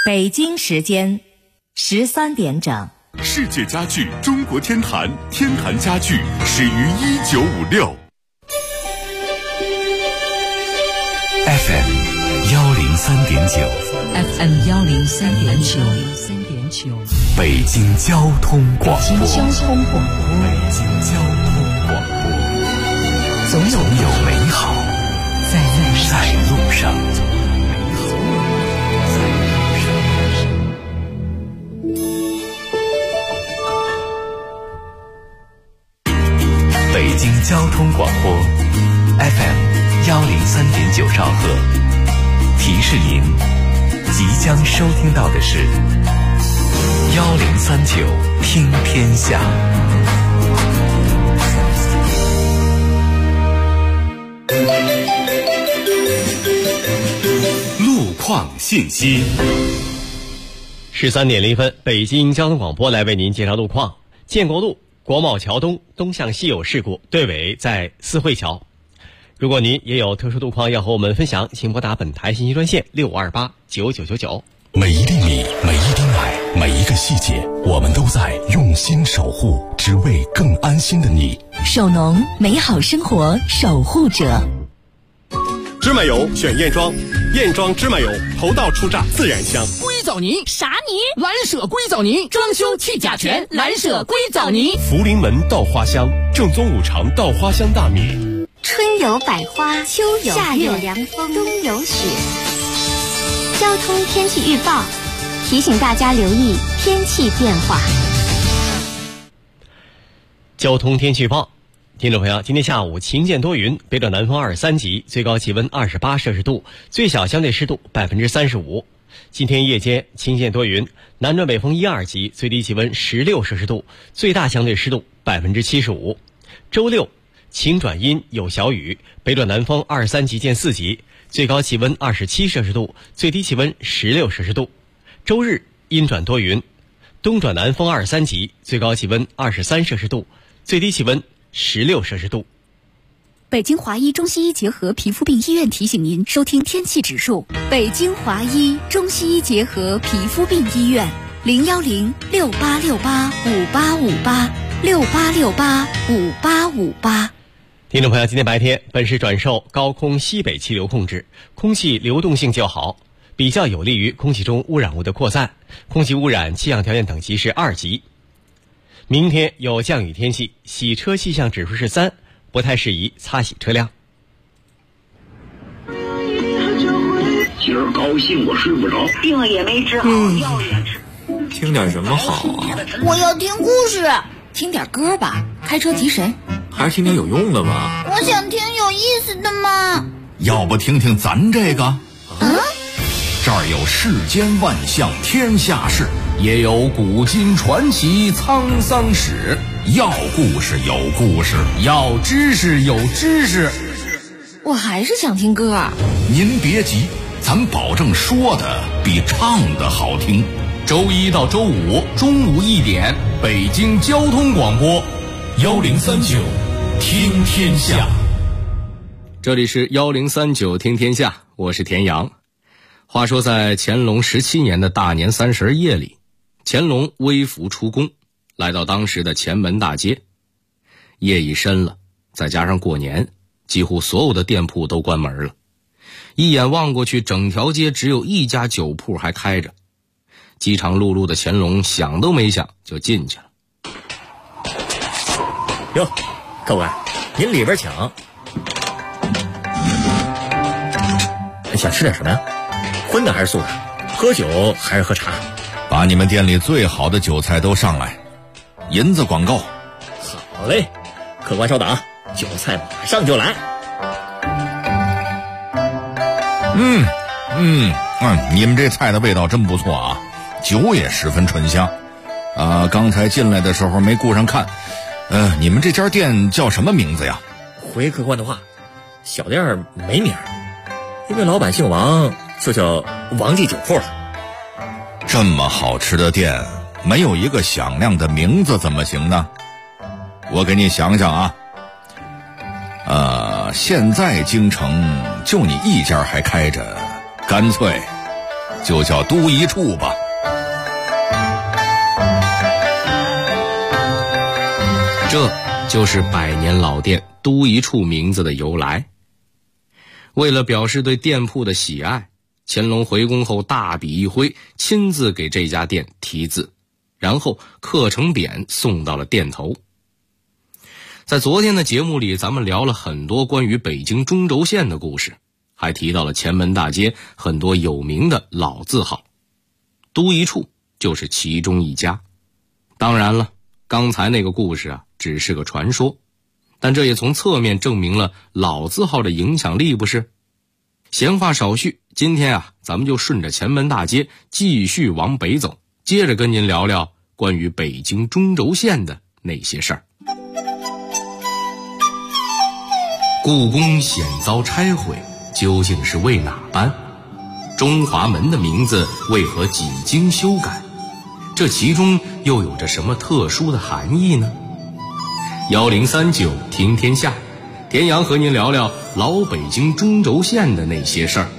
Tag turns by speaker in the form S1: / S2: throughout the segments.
S1: 北京时间13点整。
S2: 世界家具中国天坛，天坛家具始于1956。FM 103.9
S3: FM 103.9
S2: 北京交通广播。
S3: 北京交通广播，总有美好在路上。
S2: 北京交通广播 FM 103.9兆赫，提示您即将收听到的是1039听天下。路况信息。
S4: 13点0分，北京交通广播来为您介绍路况。建国路国贸桥东向西有事故，队尾在四惠桥。如果您也有特殊路况要和我们分享，请拨打本台信息专线65289999。
S2: 每一粒米，每一滴奶，每一个细节，我们都在用心守护，只为更安心的你。
S1: 首农，美好生活守护者。
S5: 芝麻油选燕庄，燕庄芝麻油头道出榨，自然香。
S6: 硅藻泥
S7: 啥泥？
S6: 蓝舍硅藻泥，装修去甲醛，蓝舍硅藻泥。
S5: 福临门稻花香，正宗五常稻花香大米。
S8: 春有百花，秋有夏有凉风，冬有雪。交通天气预报提醒大家留意天气变化。
S4: 交通天气预报，听众朋友，今天下午晴间多云，北转南风23级，最高气温28摄氏度，最小相对湿度35%。今天夜间晴间多云，南转北风1、2级，最低气温16摄氏度，最大相对湿度75%。周六晴转阴有小雨，北转南风23级见4级，最高气温27摄氏度，最低气温16摄氏度。周日阴转多云，东转南风23级，最高气温23摄氏度，最低气温16摄氏度。
S9: 北京华医中西医结合皮肤病医院提醒您收听天气指数。北京华医中西医结合皮肤病医院，01068685858，68685858。
S4: 听众朋友，今天白天本市转受高空西北气流控制，空气流动性较好，比较有利于空气中污染物的扩散，空气污染气象条件等级是2级。明天有降雨天气，洗车气象指数是3，不太适宜擦洗车辆。
S10: 今儿高兴我睡不着，
S11: 病也没治好，药也吃。
S12: 听点什么好啊？
S7: 我要听故事。
S9: 听点歌吧，开车提神。
S12: 还是听点有用的吧。
S7: 我想听有意思的嘛。
S2: 要不听听咱这个？这儿有世间万象天下事，也有古今传奇沧桑史。要故事有故事，要知识有知识。
S9: 我还是想听歌。
S2: 您别急，咱保证说的比唱的好听。周一到周五中午1点，北京交通广播1039听天下。
S13: 这里是1039听天下，我是田阳。话说在乾隆17年的大年30夜里，乾隆微服出宫，来到当时的前门大街。夜已深了，再加上过年，几乎所有的店铺都关门了。一眼望过去，整条街只有一家酒铺还开着。饥肠辘辘的乾隆想都没想就进去了。
S14: 哟，客官，您里边请。想吃点什么呀？荤的还是素的？喝酒还是喝茶？
S2: 把你们店里最好的酒菜都上来，银子广告。
S14: 好嘞，客官稍等，酒菜马上就来。
S2: 你们这菜的味道真不错啊，酒也十分醇香。刚才进来的时候没顾上看，你们这家店叫什么名字呀？
S14: 回客官的话，小店没名，因为老板姓王，就叫王记酒铺了。
S2: 这么好吃的店，没有一个响亮的名字怎么行呢？我给你想想啊。现在京城就你一家还开着，干脆就叫都一处吧。
S13: 这就是百年老店都一处名字的由来。为了表示对店铺的喜爱，乾隆回宫后大笔一挥，亲自给这家店题字，然后刻成匾送到了店头。在昨天的节目里，咱们聊了很多关于北京中轴线的故事，还提到了前门大街很多有名的老字号，都一处就是其中一家。当然了，刚才那个故事只是个传说，但这也从侧面证明了老字号的影响力，不是？闲话少叙，今天咱们就顺着前门大街继续往北走，接着跟您聊聊关于北京中轴线的那些事儿。故宫险遭拆毁，究竟是为哪般？中华门的名字为何几经修改？这其中又有着什么特殊的含义呢？1039听天下，田阳和您聊聊老北京中轴线的那些事儿。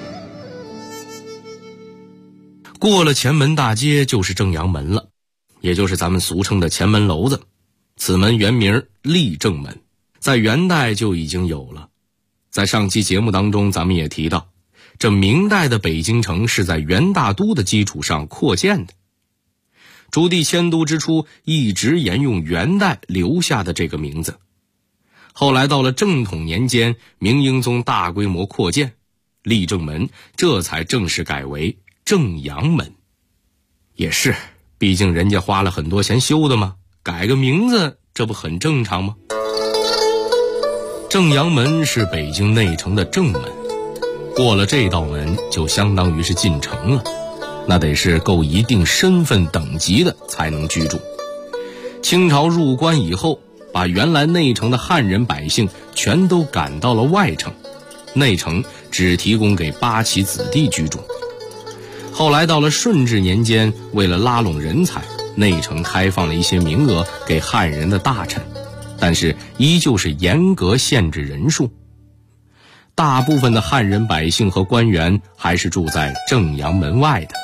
S13: 过了前门大街就是正阳门了，也就是咱们俗称的前门楼子。此门原名立正门，在元代就已经有了。在上期节目当中咱们也提到，这明代的北京城是在元大都的基础上扩建的。朱棣迁都之初一直沿用元代留下的这个名字，后来到了正统年间，明英宗大规模扩建，立正门这才正式改为正阳门。也是，毕竟人家花了很多钱修的嘛，改个名字这不很正常吗？正阳门是北京内城的正门，过了这道门就相当于是进城了，那得是够一定身份等级的才能居住。清朝入关以后，把原来内城的汉人百姓全都赶到了外城，内城只提供给八旗子弟居住。后来到了顺治年间，为了拉拢人才，内城开放了一些名额给汉人的大臣，但是依旧是严格限制人数。大部分的汉人百姓和官员还是住在正阳门外的。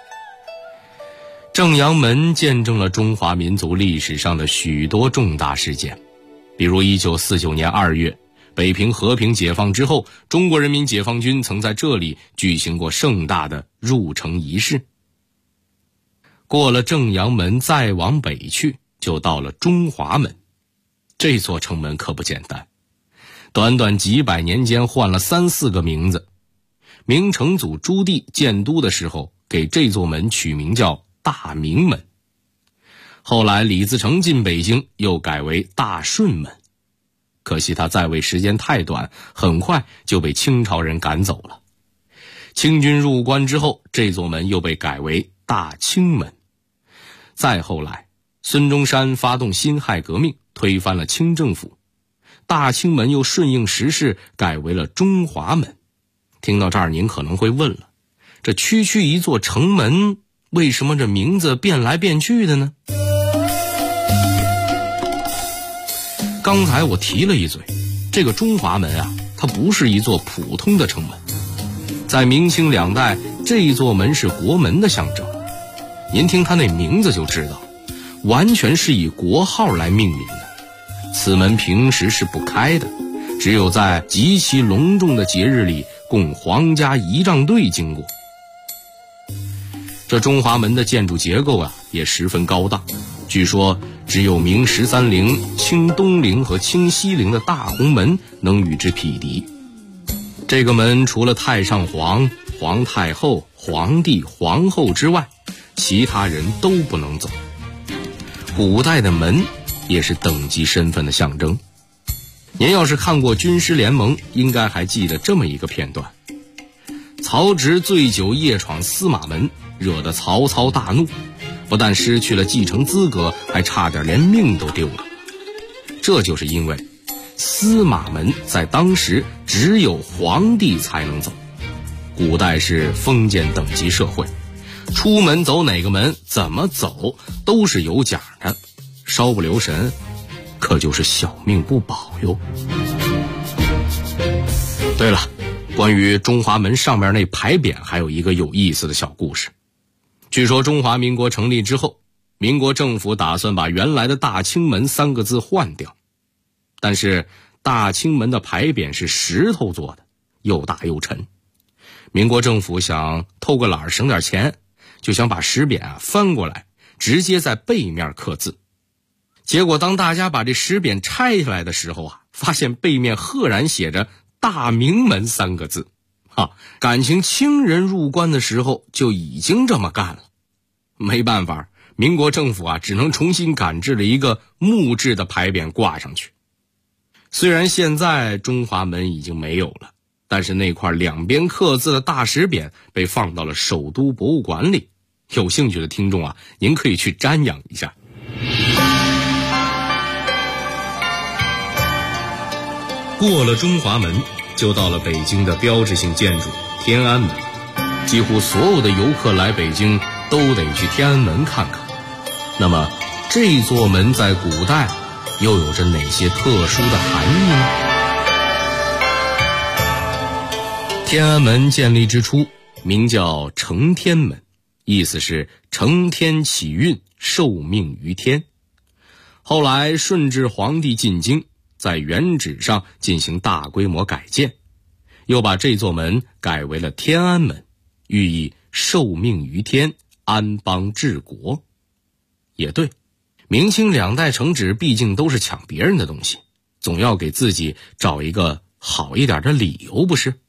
S13: 正阳门见证了中华民族历史上的许多重大事件，比如1949年2月，北平和平解放之后，中国人民解放军曾在这里举行过盛大的入城仪式。过了正阳门再往北去，就到了中华门。这座城门可不简单，短短几百年间换了3、4个名字。明成祖朱棣建都的时候，给这座门取名叫大明门，后来李自成进北京又改为大顺门，可惜他在位时间太短，很快就被清朝人赶走了。清军入关之后，这座门又被改为大清门。再后来，孙中山发动辛亥革命，推翻了清政府，大清门又顺应时势改为了中华门。听到这儿您可能会问了，这区区一座城门，为什么这名字变来变去的呢？刚才我提了一嘴，这个中华门它不是一座普通的城门，在明清两代，这座门是国门的象征。您听它那名字就知道，完全是以国号来命名的。此门平时是不开的，只有在极其隆重的节日里供皇家仪仗队经过。这中华门的建筑结构也十分高大，据说只有明13陵、清东陵和清西陵的大红门能与之匹敌。这个门除了太上皇、皇太后、皇帝、皇后之外，其他人都不能走。古代的门也是等级身份的象征。您要是看过《军师联盟》，应该还记得这么一个片段：曹植醉酒夜闯司马门，惹得曹操大怒，不但失去了继承资格，还差点连命都丢了。这就是因为司马门在当时只有皇帝才能走。古代是封建等级社会，出门走哪个门，怎么走都是有奖的，稍不留神可就是小命不保哟。对了， 关于中华门上面那牌匾还有一个有意思的小故事。据说中华民国成立之后，民国政府打算把原来的大清门3个字换掉，但是大清门的牌匾是石头做的，又大又沉。民国政府想偷个懒省点钱，就想把石匾翻过来，直接在背面刻字。结果当大家把这石匾拆下来的时候发现背面赫然写着大明门3个字。感情清人入关的时候就已经这么干了。没办法，民国政府只能重新赶制了一个木质的牌匾挂上去。虽然现在中华门已经没有了，但是那块两边刻字的大石匾被放到了首都博物馆里。有兴趣的听众您可以去瞻仰一下。过了中华门，就到了北京的标志性建筑天安门。几乎所有的游客来北京都得去天安门看看。那么这座门在古代又有着哪些特殊的含义呢？天安门建立之初名叫承天门，意思是承天启运，受命于天。后来顺治皇帝进京，在原址上进行大规模改建，又把这座门改为了天安门，寓意受命于天，安邦治国。也对，明清2代承旨毕竟都是抢别人的东西，总要给自己找一个好一点的理由，不是？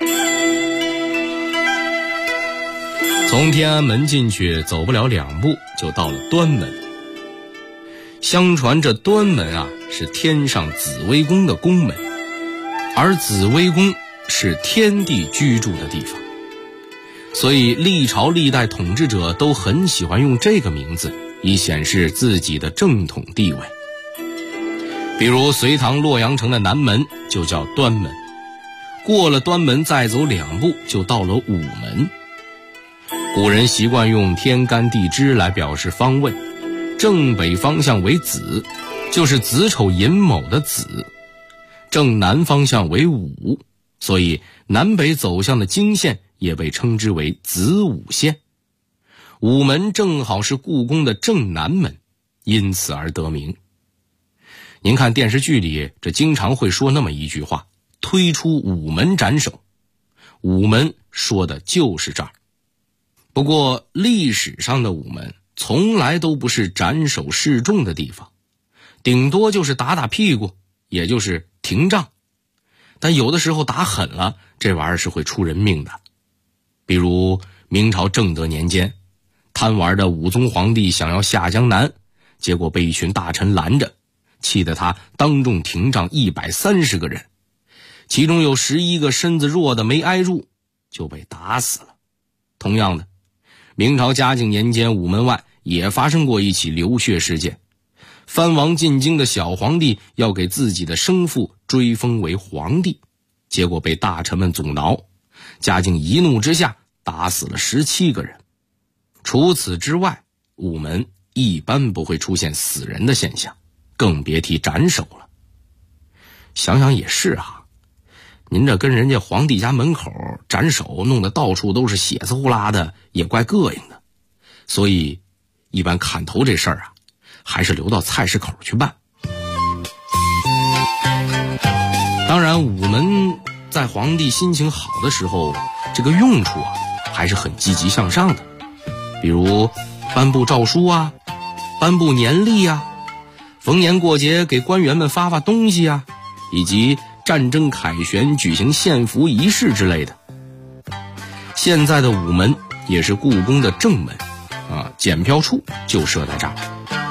S13: 从天安门进去走不了2步就到了端门。相传这端门是天上紫微宫的宫门，而紫微宫是天帝居住的地方，所以历朝历代统治者都很喜欢用这个名字，以显示自己的正统地位。比如隋唐洛阳城的南门就叫端门，过了端门再走2步就到了午门。古人习惯用天干地支来表示方位，正北方向为子，就是子丑寅卯的子；正南方向为午，所以南北走向的经线也被称之为子午线。午门正好是故宫的正南门，因此而得名。您看电视剧里这经常会说那么一句话，推出午门斩首，午门说的就是这儿。不过历史上的午门从来都不是斩首示众的地方，顶多就是打打屁股，也就是停仗。但有的时候打狠了，这玩意儿是会出人命的。比如明朝正德年间，贪玩的武宗皇帝想要下江南，结果被一群大臣拦着，气得他当众停杖130个人，其中有11个身子弱的没挨住，就被打死了。同样的，明朝嘉靖年间午门外也发生过一起流血事件，藩王进京的小皇帝要给自己的生父追封为皇帝，结果被大臣们阻挠，嘉靖一怒之下打死了17个人。除此之外，午门一般不会出现死人的现象，更别提斩首了。想想也是您这跟人家皇帝家门口斩首弄得到处都是血丝呼啦的，也怪膈应的。所以一般砍头这事儿还是留到菜市口去办。当然午门在皇帝心情好的时候，这个用处还是很积极向上的。比如颁布诏书颁布年历逢年过节给官员们发东西以及战争凯旋举行献俘仪式之类的。现在的午门也是故宫的正门检票处就设在这儿。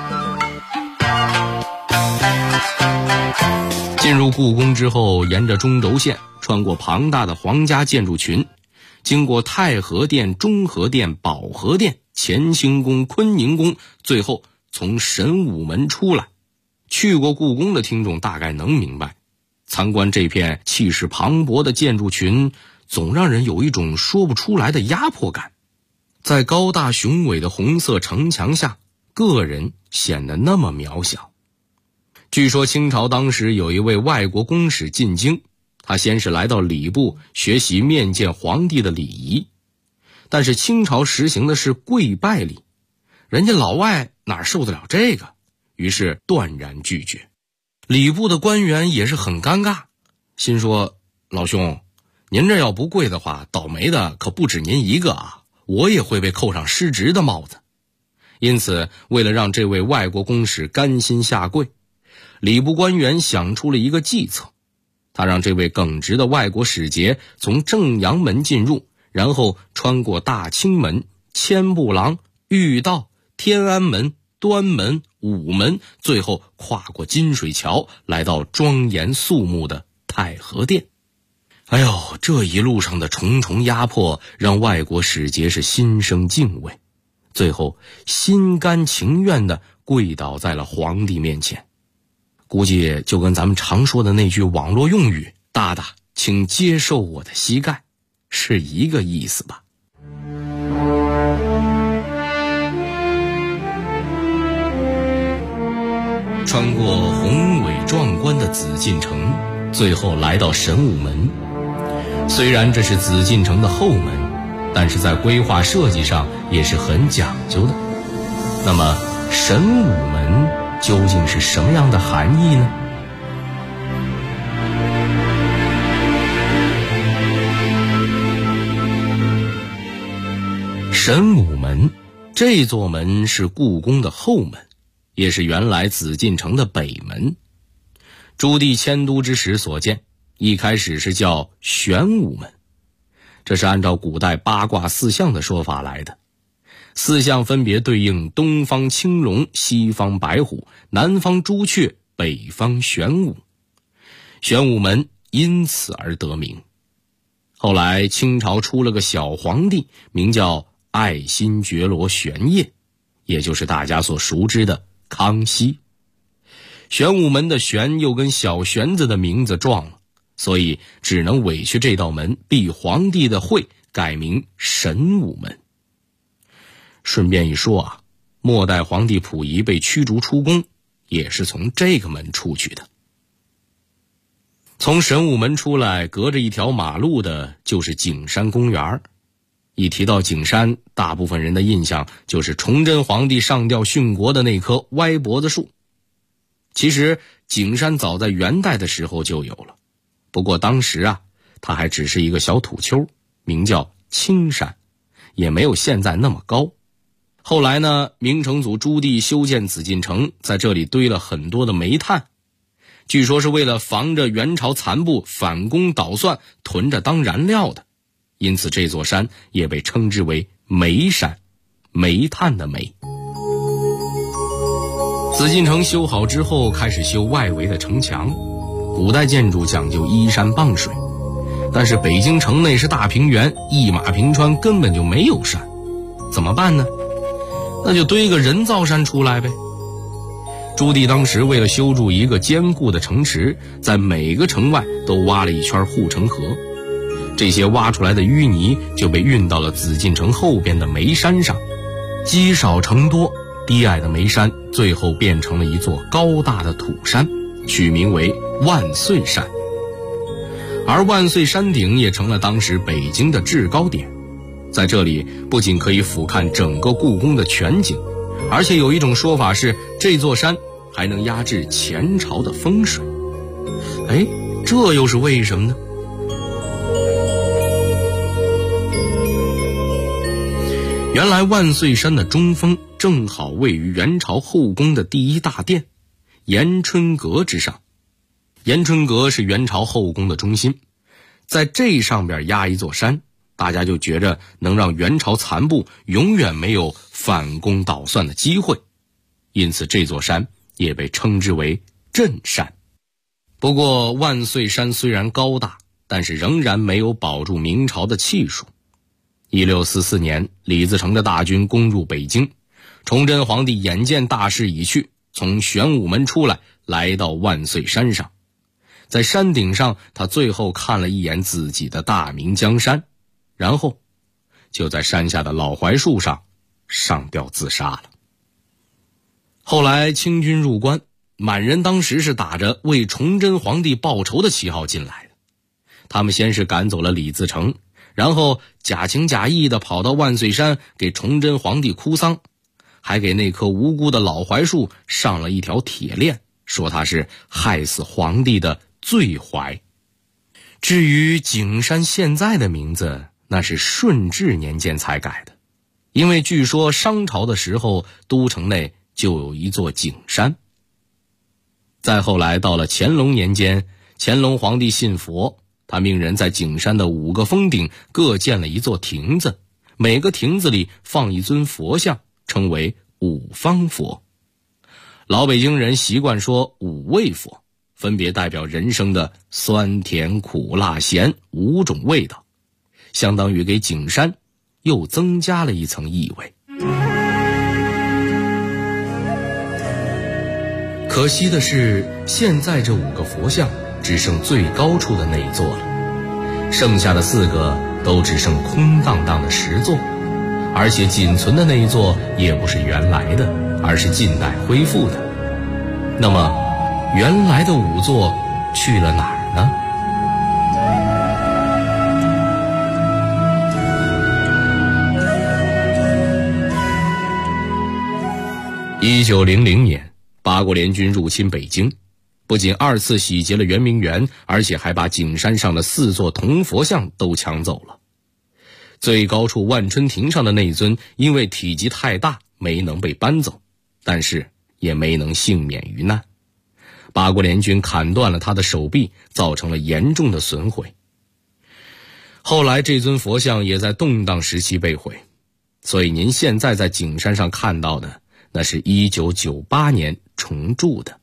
S13: 进入故宫之后，沿着中轴线穿过庞大的皇家建筑群，经过太和殿、中和殿、保和殿、乾清宫、坤宁宫，最后从神武门出来。去过故宫的听众大概能明白，参观这片气势磅礴的建筑群，总让人有一种说不出来的压迫感。在高大雄伟的红色城墙下，个人显得那么渺小。据说清朝当时有一位外国公使进京， 他先是来到礼部学习面见皇帝的礼仪，但是清朝实行的是跪拜礼，人家老外哪受得了这个，于是断然拒绝。礼部的官员也是很尴尬，心说老兄，您这要不跪的话，倒霉的可不止您一个啊，我也会被扣上失职的帽子。因此为了让这位外国公使甘心下跪，礼部官员想出了一个计策，他让这位耿直的外国使节从正阳门进入，然后穿过大清门、千步廊、御道、天安门、端门、午门，最后跨过金水桥，来到庄严肃穆的太和殿。哎呦，这一路上的重重压迫让外国使节是心生敬畏，最后心甘情愿地跪倒在了皇帝面前。估计就跟咱们常说的那句网络用语“大大，请接受我的膝盖”是一个意思吧。穿过宏伟壮观的紫禁城，最后来到神武门。虽然这是紫禁城的后门，但是在规划设计上也是很讲究的。那么神武门究竟是什么样的含义呢？神武门这座门是故宫的后门，也是原来紫禁城的北门。朱棣迁都之时所建，一开始是叫玄武门，这是按照古代八卦四象的说法来的。四象分别对应东方青龙、西方白虎、南方朱雀、北方玄武。玄武门因此而得名。后来清朝出了个小皇帝，名叫爱新觉罗玄烨，也就是大家所熟知的康熙。玄武门的玄又跟小玄子的名字撞了，所以只能委屈这道门避皇帝的讳，改名神武门。顺便一说啊，末代皇帝溥仪被驱逐出宫，也是从这个门出去的。从神武门出来，隔着一条马路的就是景山公园。一提到景山，大部分人的印象就是崇祯皇帝上吊殉国的那棵歪脖子树。其实景山早在元代的时候就有了，不过当时啊，它还只是一个小土丘，名叫青山，也没有现在那么高。后来呢，明成祖朱棣修建紫禁城，在这里堆了很多的煤炭，据说是为了防着元朝残部反攻捣蒜，囤着当燃料的，因此这座山也被称之为煤山，煤炭的煤。紫禁城修好之后，开始修外围的城墙。古代建筑讲究依山傍水，但是北京城内是大平原，一马平川，根本就没有山，怎么办呢？那就堆个人造山出来呗。朱棣当时为了修筑一个坚固的城池，在每个城外都挖了一圈护城河，这些挖出来的淤泥就被运到了紫禁城后边的煤山上，积少成多，低矮的煤山最后变成了一座高大的土山，取名为万岁山。而万岁山顶也成了当时北京的制高点，在这里不仅可以俯瞰整个故宫的全景，而且有一种说法是这座山还能压制前朝的风水。这又是为什么呢？原来万岁山的中峰正好位于元朝后宫的第一大殿延春阁之上。延春阁是元朝后宫的中心，在这上边压一座山，大家就觉着能让元朝残部永远没有反攻捣蒜的机会，因此这座山也被称之为镇山。不过万岁山虽然高大，但是仍然没有保住明朝的气数。1644年，李自成的大军攻入北京，崇祯皇帝眼见大势已去，从玄武门出来，来到万岁山上。在山顶上，他最后看了一眼自己的大明江山，然后就在山下的老槐树上上吊自杀了。后来清军入关，满人当时是打着为崇祯皇帝报仇的旗号进来的， 他们先是赶走了李自成，然后假情假意地跑到万岁山给崇祯皇帝哭丧，还给那棵无辜的老槐树上了一条铁链，说他是害死皇帝的罪槐。至于景山现在的名字，那是顺治年间才改的，因为据说商朝的时候都城内就有一座景山。再后来到了乾隆年间，乾隆皇帝信佛，他命人在景山的5个峰顶各建了一座亭子，每个亭子里放一尊佛像，称为5方佛。老北京人习惯说5味佛，分别代表人生的酸甜苦辣咸5种味道，相当于给景山又增加了一层意味。可惜的是，现在这5个佛像只剩最高处的那一座了，剩下的4个都只剩空荡荡的石座，而且仅存的那一座也不是原来的，而是近代恢复的。那么原来的5座去了哪儿呢？1900年，八国联军入侵北京，不仅2次洗劫了圆明园，而且还把景山上的4座铜佛像都抢走了。最高处万春亭上的那一尊因为体积太大没能被搬走，但是也没能幸免于难。八国联军砍断了他的手臂，造成了严重的损毁。后来这尊佛像也在动荡时期被毁，所以您现在在景山上看到的，那是1998年重铸的。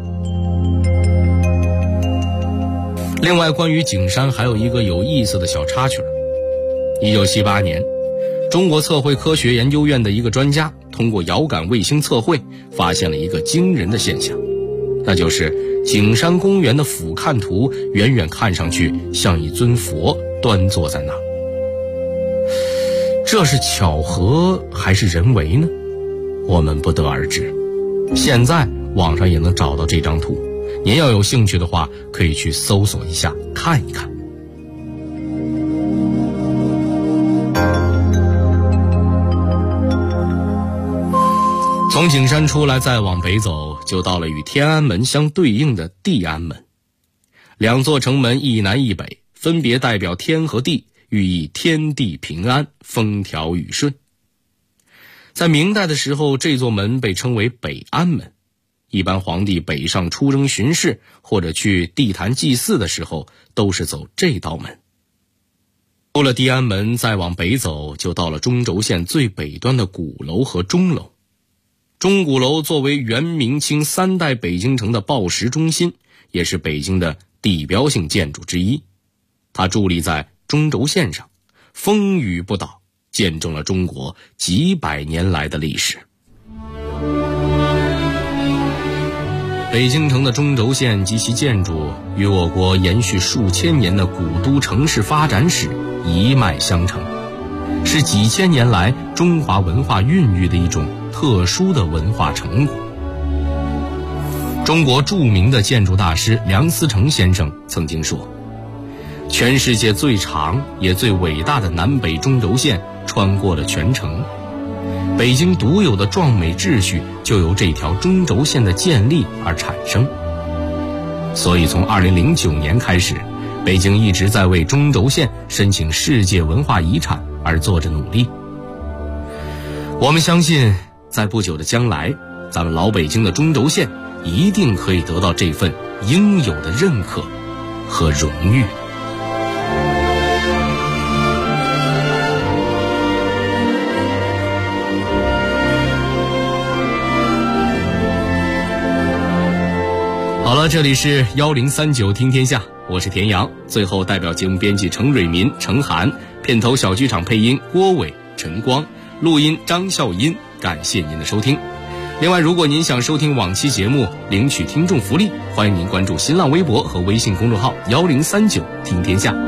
S13: 另外，关于景山还有一个有意思的小插曲。1978年，中国测绘科学研究院的一个专家通过遥感卫星测绘，发现了一个惊人的现象，那就是景山公园的俯瞰图远远看上去像一尊佛端坐在那儿。这是巧合还是人为呢？我们不得而知。现在网上也能找到这张图，您要有兴趣的话，可以去搜索一下看一看。从景山出来再往北走，就到了与天安门相对应的地安门。2座城门一南一北，分别代表天和地，寓意天地平安，风调雨顺。在明代的时候，这座门被称为北安门，一般皇帝北上出征巡视或者去地坛祭祀的时候，都是走这道门。出了地安门再往北走，就到了中轴线最北端的鼓楼和钟楼。钟鼓楼作为元明清3代北京城的报时中心，也是北京的地标性建筑之一。它伫立在中轴线上，风雨不倒，见证了中国几百年来的历史。北京城的中轴线及其建筑与我国延续数千年的古都城市发展史一脉相承，是几千年来中华文化孕育的一种特殊的文化成果。中国著名的建筑大师梁思成先生曾经说，全世界最长也最伟大的南北中轴线穿过了全城，北京独有的壮美秩序就由这条中轴线的建立而产生。所以从2009年开始，北京一直在为中轴线申请世界文化遗产而做着努力。我们相信，在不久的将来，咱们老北京的中轴线一定可以得到这份应有的认可和荣誉。好了，这里是1039听天下，我是田阳。最后代表节目编辑程蕊民、程涵，片头小剧场配音郭伟、陈光，录音张笑音。感谢您的收听。另外，如果您想收听往期节目，领取听众福利，欢迎您关注新浪微博和微信公众号1039听天下。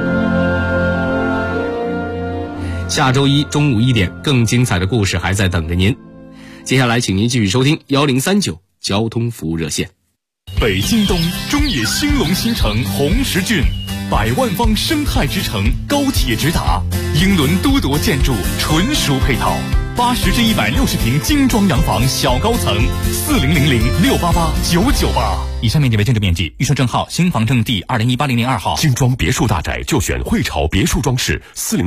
S13: 下周一中午1点，更精彩的故事还在等着您。接下来请您继续收听1039交通服务热线。
S15: 北京东中野兴隆新城红石郡 100万方生态之城，高铁直达，英伦都铎建筑纯属配套，80至160平精装洋房小高层，4000-688-998。以上面积为建筑面积，预售证号新房证第2018-002号。
S16: 精装别墅大宅就选汇潮别墅装饰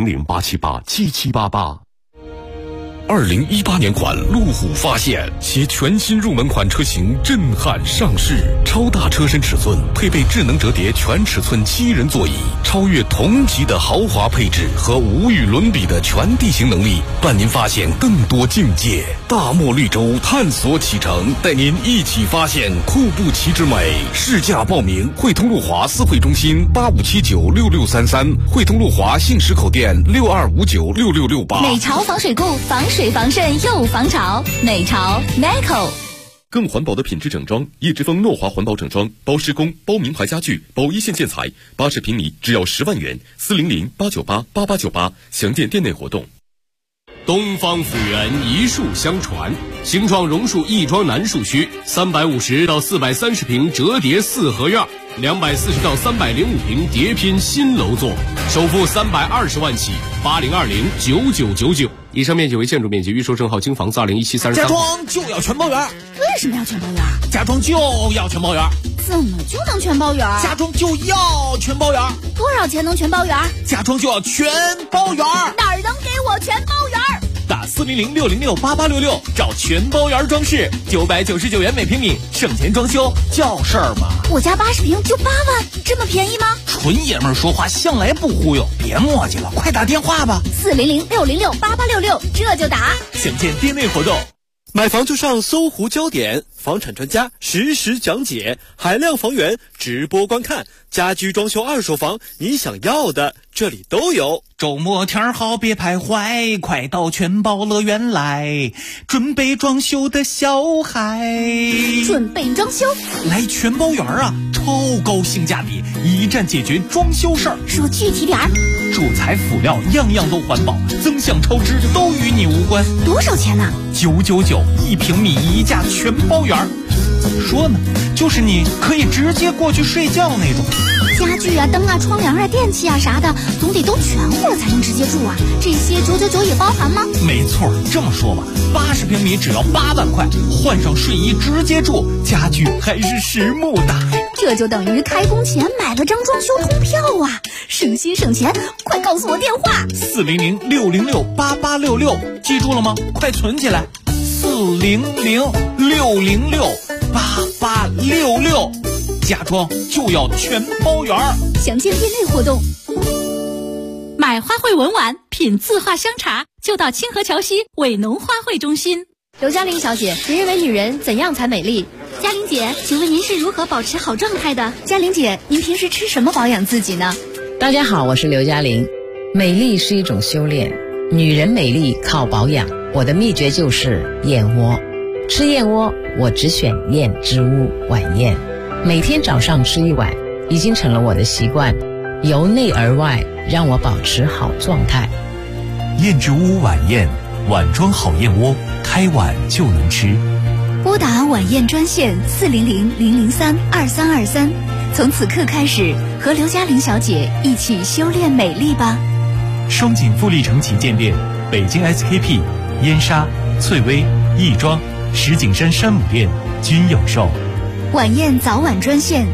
S16: ，400-878-7788。2018年款路虎发现，其全新入门款车型震撼上市，超大车身尺寸，配备智能折叠全尺寸7人座椅，超越同级的豪华配置和无与伦比的全地形能力，伴您发现更多境界。大漠绿洲探索启程，带您一起发现库布齐之美。试驾报名：汇通路华四惠中心85796633，汇通路华信实口店62596668。
S9: 美潮防水固，防水防渗又防潮，美潮 Meco。
S16: 更环保的品质整装，叶之峰诺华环保整装，包施工、包名牌家具、包一线建材，80平米只要10万元，400-898-8898，详见店内活动。
S13: 东方府源一树相传，形状榕树亦庄南树区，350到430平折叠4合院，240到305平叠拼新楼座，首付320万起，80209999。以上面积为建筑面积，预售证号京房4201733。
S17: 家装就要全包圆。
S9: 为什么要全包圆？
S17: 家装就要全包圆。
S9: 怎么就能全包圆？
S17: 家装就要全包圆。
S9: 多少钱能全包圆？
S17: 家装就要全包圆。
S9: 哪儿能给我全包圆？
S17: 打400-606-8866，找全包圆装饰，999元每平米，省钱装修叫事儿吗？
S9: 我家80平就8万，这么便宜吗？
S17: 纯爷们儿说话向来不忽悠，别磨叽了，快打电话吧
S9: ，400-606-8866，这就打。
S17: 详见店内活动。
S5: 买房就上搜狐焦点，房产专家实时讲解，海量房源直播观看，家居装修二手房，你想要的这里都有。
S17: 周末天好别徘徊，快到全包乐园来，准备装修的小孩。
S9: 准备装修
S17: 来全包园啊，超高性价比，一站解决装修事儿。
S9: 说具体点儿。
S17: 主材辅料样样都环保，增项超支都与你无关。
S9: 多少钱呢
S17: ？999，1平米1价全包圆。怎么说呢？就是你可以直接过去睡觉那种。
S9: 家具啊、灯啊、窗帘啊、电器啊啥的，总得都全乎了才能直接住啊。这些999也包含吗？
S17: 没错，这么说吧，80平米只要8万块，换上睡衣直接住，家具还是实木的。
S9: 这就等于开工前买了张装修通票啊，省心省钱！快告诉我电话
S17: ，400-606-8866，记住了吗？快存起来，400-606-8866，家装就要全包圆。
S9: 详见店内活动。
S6: 买花卉文玩，品字画香茶，就到清河桥西伟农花卉中心。
S18: 刘嘉玲小姐，您认为女人怎样才美丽？
S8: 嘉玲姐，请问您是如何保持好状态的？
S9: 嘉玲姐，您平时吃什么保养自己呢？
S19: 大家好，我是刘嘉玲。美丽是一种修炼，女人美丽靠保养。我的秘诀就是燕窝。吃燕窝，我只选燕之屋晚宴，每天早上吃1碗，已经成了我的习惯，由内而外让我保持好状态。
S20: 燕之屋晚宴，碗装好燕窝，开碗就能吃。
S9: 拨打晚宴专线400-003-2323，从此刻开始，和刘嘉玲小姐一起修炼美丽吧。
S20: 双井富力城旗舰店、北京 SKP、燕莎、翠微、亦庄、石景山山姆店均有售。
S9: 晚宴早晚专线